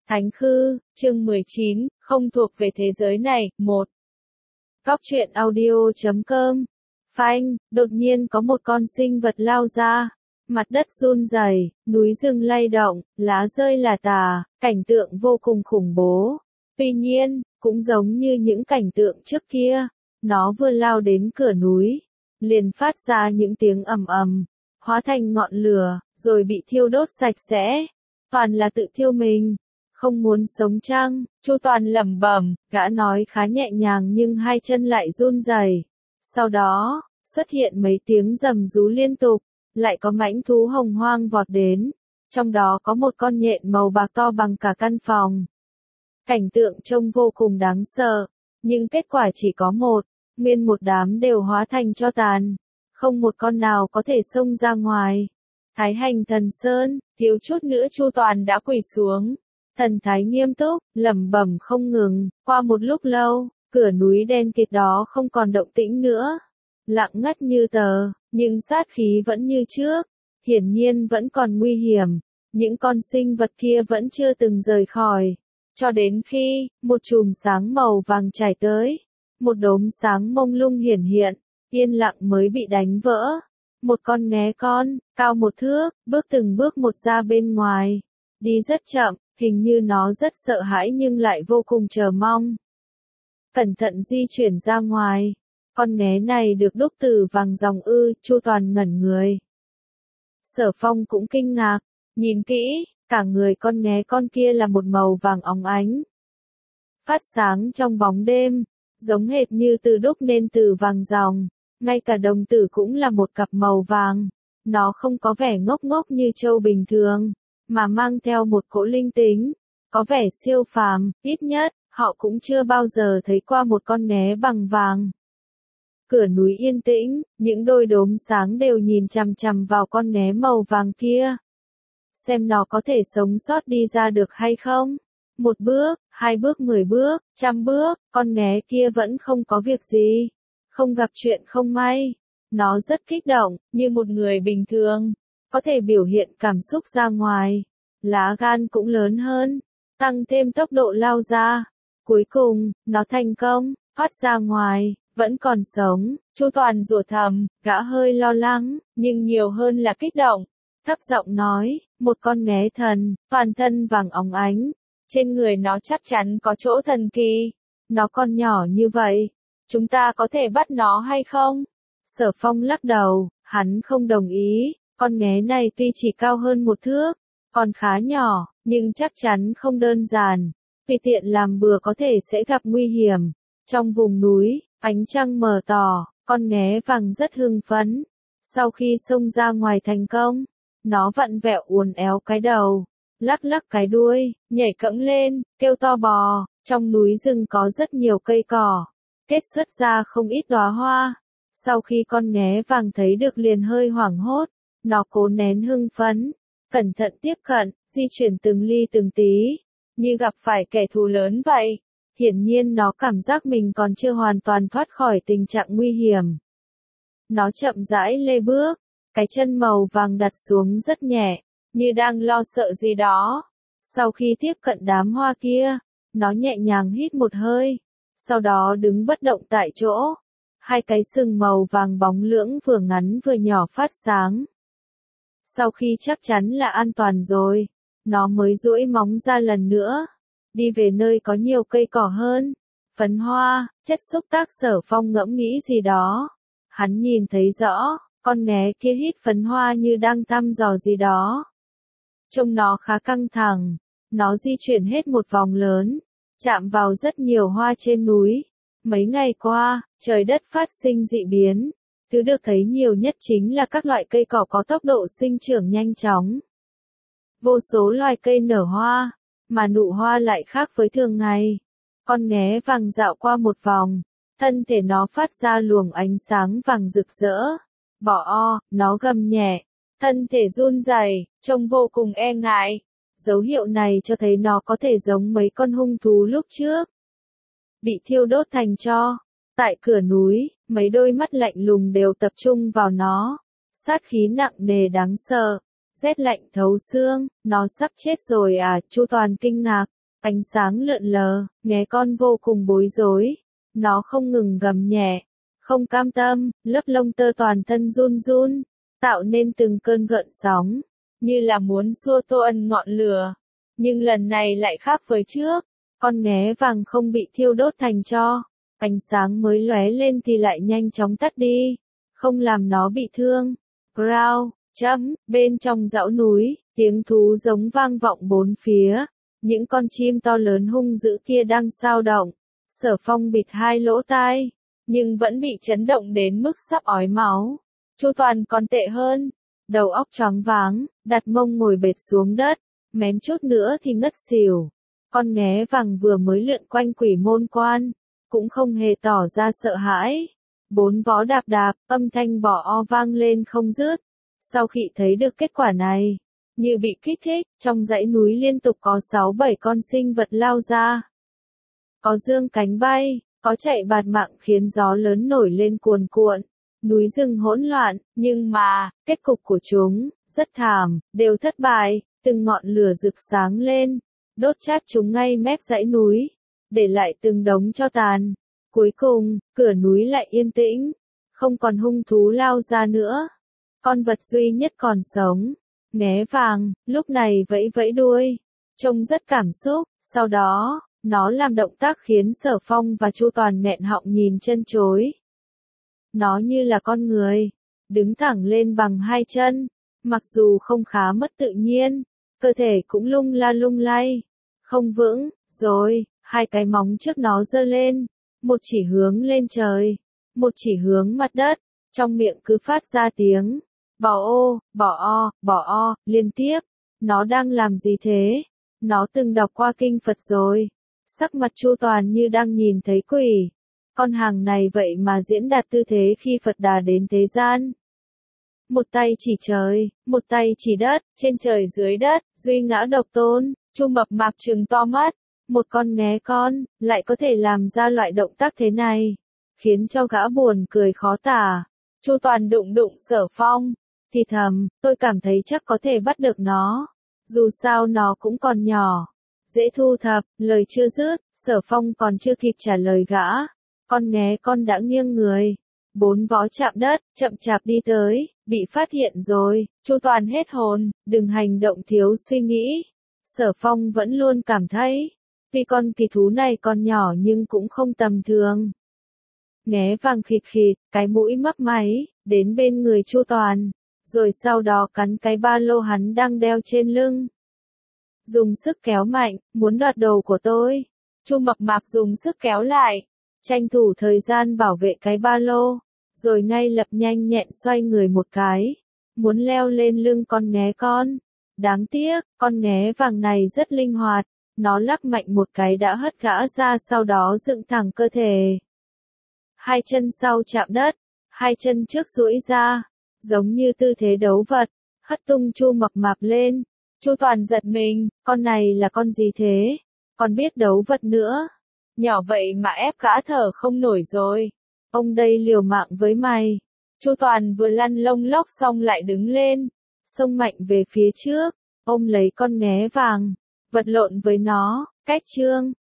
Thánh Khư, chương 19, không thuộc về thế giới này, 1. Góc truyện audio.com. Phanh, đột nhiên có một con sinh vật lao ra. Mặt đất run rẩy, núi rừng lay động, lá rơi là tả, cảnh tượng vô cùng khủng bố. Tuy nhiên, cũng giống như những cảnh tượng trước kia, nó vừa lao đến cửa núi, liền phát ra những tiếng ầm ầm, hóa thành ngọn lửa, rồi bị thiêu đốt sạch sẽ. Toàn là tự thiêu mình. Không muốn sống chăng? Chu Toàn lẩm bẩm, gã nói khá nhẹ nhàng nhưng hai chân lại run rẩy. Sau đó, xuất hiện mấy tiếng rầm rú liên tục, lại có mãnh thú hồng hoang vọt đến, trong đó có một con nhện màu bạc to bằng cả căn phòng. Cảnh tượng trông vô cùng đáng sợ, nhưng kết quả chỉ có một, nguyên một đám đều hóa thành tro tàn, không một con nào có thể xông ra ngoài. Thái Hành Thần Sơn, thiếu chút nữa Chu Toàn đã quỳ xuống. Thần thái nghiêm túc, lẩm bẩm không ngừng, qua một lúc lâu, cửa núi đen kịt đó không còn động tĩnh nữa. Lặng ngắt như tờ, nhưng sát khí vẫn như trước, hiển nhiên vẫn còn nguy hiểm. Những con sinh vật kia vẫn chưa từng rời khỏi, cho đến khi, một chùm sáng màu vàng trải tới. Một đốm sáng mông lung hiển hiện, yên lặng mới bị đánh vỡ. Một con nghé con, cao 1 thước, bước từng bước một ra bên ngoài. Đi rất chậm. Hình như nó rất sợ hãi nhưng lại vô cùng chờ mong. Cẩn thận di chuyển ra ngoài. Con nghé này được đúc từ vàng ròng ư, Chu Toàn ngẩn người. Sở Phong cũng kinh ngạc, nhìn kỹ, cả người con nghé con kia là một màu vàng óng ánh. Phát sáng trong bóng đêm, giống hệt như từ đúc nên từ vàng ròng, ngay cả đồng tử cũng là một cặp màu vàng. Nó không có vẻ ngốc ngốc như trâu bình thường, mà mang theo một cỗ linh tính, có vẻ siêu phàm, ít nhất, họ cũng chưa bao giờ thấy qua một con nghé bằng vàng. Cửa núi yên tĩnh, những đôi đốm sáng đều nhìn chằm chằm vào con nghé màu vàng kia. Xem nó có thể sống sót đi ra được hay không? 1 bước, 2 bước, 10 bước, 100 bước, con nghé kia vẫn không có việc gì. Không gặp chuyện không may. Nó rất kích động, như một người bình thường. Có thể biểu hiện cảm xúc ra ngoài, lá gan cũng lớn hơn, tăng thêm tốc độ lao ra. Cuối cùng, nó thành công, thoát ra ngoài, vẫn còn sống. Chu Toàn rủa thầm, gã hơi lo lắng, nhưng nhiều hơn là kích động. Thấp giọng nói, một con nghé thần, toàn thân vàng óng ánh, trên người nó chắc chắn có chỗ thần kỳ. Nó còn nhỏ như vậy, chúng ta có thể bắt nó hay không? Sở Phong lắc đầu, hắn không đồng ý. Con nghé này tuy chỉ cao hơn 1 thước, còn khá nhỏ, nhưng chắc chắn không đơn giản. Tùy tiện làm bừa có thể sẽ gặp nguy hiểm. Trong vùng núi, ánh trăng mờ tỏ, con nghé vàng rất hưng phấn. Sau khi xông ra ngoài thành công, nó vặn vẹo uốn éo cái đầu, lắc lắc cái đuôi, nhảy cẫng lên, kêu to bò. Trong núi rừng có rất nhiều cây cỏ, kết xuất ra không ít đóa hoa. Sau khi con nghé vàng thấy được liền hơi hoảng hốt. Nó cố nén hưng phấn, cẩn thận tiếp cận, di chuyển từng ly từng tí, như gặp phải kẻ thù lớn vậy. Hiển nhiên nó cảm giác mình còn chưa hoàn toàn thoát khỏi tình trạng nguy hiểm. Nó chậm rãi lê bước, cái chân màu vàng đặt xuống rất nhẹ, như đang lo sợ gì đó. Sau khi tiếp cận đám hoa kia, nó nhẹ nhàng hít một hơi, sau đó đứng bất động tại chỗ. Hai cái sừng màu vàng bóng lưỡng vừa ngắn vừa nhỏ phát sáng. Sau khi chắc chắn là an toàn rồi, nó mới duỗi móng ra lần nữa, đi về nơi có nhiều cây cỏ hơn. Phấn hoa, chất xúc tác. Sở Phong ngẫm nghĩ gì đó. Hắn nhìn thấy rõ, con nghé kia hít phấn hoa như đang thăm dò gì đó. Trông nó khá căng thẳng, nó di chuyển hết một vòng lớn, chạm vào rất nhiều hoa trên núi. Mấy ngày qua, trời đất phát sinh dị biến. Thứ được thấy nhiều nhất chính là các loại cây cỏ có tốc độ sinh trưởng nhanh chóng. Vô số loài cây nở hoa, mà nụ hoa lại khác với thường ngày. Con nghé vàng dạo qua một vòng, thân thể nó phát ra luồng ánh sáng vàng rực rỡ. Bỏ o, nó gầm nhẹ, thân thể run rẩy, trông vô cùng e ngại. Dấu hiệu này cho thấy nó có thể giống mấy con hung thú lúc trước. Bị thiêu đốt thành tro. Tại cửa núi, mấy đôi mắt lạnh lùng đều tập trung vào nó. Sát khí nặng nề đáng sợ, rét lạnh thấu xương. Nó sắp chết rồi à? Chu Toàn kinh ngạc, Ánh sáng lượn lờ, nghé con vô cùng bối rối. Nó không ngừng gầm nhẹ, không cam tâm, lớp lông tơ toàn thân run run, tạo nên từng cơn gợn sóng, như là muốn xua Tô Ân ngọn lửa. Nhưng lần này lại khác với trước, con nghé vàng không bị thiêu đốt thành tro, ánh sáng mới lóe lên thì lại nhanh chóng tắt đi, không làm nó bị thương. Growl, bên trong dãy núi, tiếng thú giống vang vọng bốn phía, những con chim to lớn hung dữ kia đang xao động. Sở Phong bịt hai lỗ tai, nhưng vẫn bị chấn động đến mức sắp ói máu. Chu Toàn còn tệ hơn, đầu óc choáng váng, đặt mông ngồi bệt xuống đất, mém chút nữa thì ngất xỉu. Con nghé vàng vừa mới lượn quanh quỷ môn quan, cũng không hề tỏ ra sợ hãi. Bốn vó đạp đạp, âm thanh bò o vang lên không dứt. Sau khi thấy được kết quả này, như bị kích thích, trong dãy núi liên tục có 6-7 con sinh vật lao ra. Có dương cánh bay, có chạy bạt mạng khiến gió lớn nổi lên cuồn cuộn. Núi rừng hỗn loạn, nhưng mà, kết cục của chúng, rất thảm, đều thất bại, từng ngọn lửa rực sáng lên, đốt chát chúng ngay mép dãy núi, để lại từng đống tro tàn. Cuối cùng, cửa núi lại yên tĩnh, không còn hung thú lao ra nữa. Con vật duy nhất còn sống, nghé vàng, lúc này vẫy vẫy đuôi, trông rất cảm xúc, sau đó, nó làm động tác khiến Sở Phong và Chu Toàn nghẹn họng nhìn chân chối. Nó như là con người, đứng thẳng lên bằng hai chân, mặc dù không khá mất tự nhiên, cơ thể cũng lung la lung lay, không vững, rồi, hai cái móng trước nó giơ lên, một chỉ hướng lên trời, một chỉ hướng mặt đất, trong miệng cứ phát ra tiếng, bỏ o, liên tiếp. Nó đang làm gì thế? Nó từng đọc qua kinh Phật rồi. Sắc mặt Chu Toàn như đang nhìn thấy quỷ. Con hàng này vậy mà diễn đạt tư thế khi Phật Đà đến thế gian. Một tay chỉ trời, một tay chỉ đất, trên trời dưới đất, duy ngã độc tôn. Chu Mập Mạp trừng to mắt. Một con nghé con, lại có thể làm ra loại động tác thế này, khiến cho gã buồn cười khó tả. Chu Toàn đụng Sở Phong, thì thầm, tôi cảm thấy chắc có thể bắt được nó. Dù sao nó cũng còn nhỏ, dễ thu thập. Lời chưa dứt, Sở Phong còn chưa kịp trả lời gã, con nghé con đã nghiêng người, bốn vó chạm đất, chậm chạp đi tới. Bị phát hiện rồi. Chu Toàn hết hồn, đừng hành động thiếu suy nghĩ. Sở Phong vẫn luôn cảm thấy, tuy con kỳ thú này còn nhỏ nhưng cũng không tầm thường. Nghé vàng khịt khịt, cái mũi mấp máy, đến bên người Chu Toàn, rồi sau đó cắn cái ba lô hắn đang đeo trên lưng. Dùng sức kéo mạnh, muốn đoạt đồ của tôi. Chu Mập Mạp dùng sức kéo lại, tranh thủ thời gian bảo vệ cái ba lô, rồi ngay lập nhanh nhẹn xoay người một cái, muốn leo lên lưng con nghé con. Đáng tiếc, con nghé vàng này rất linh hoạt, nó lắc mạnh một cái đã hất gã ra, sau đó dựng thẳng cơ thể. Hai chân sau chạm đất, hai chân trước duỗi ra, giống như tư thế đấu vật, hất tung Chu Mập Mạp lên. Chu Toàn giật mình, con này là con gì thế? Còn biết đấu vật nữa. Nhỏ vậy mà ép gã thở không nổi rồi. Ông đây liều mạng với mày. Chu Toàn vừa lăn lông lốc xong lại đứng lên, xông mạnh về phía trước, ôm lấy con nghé vàng, vật lộn với nó. Cách chương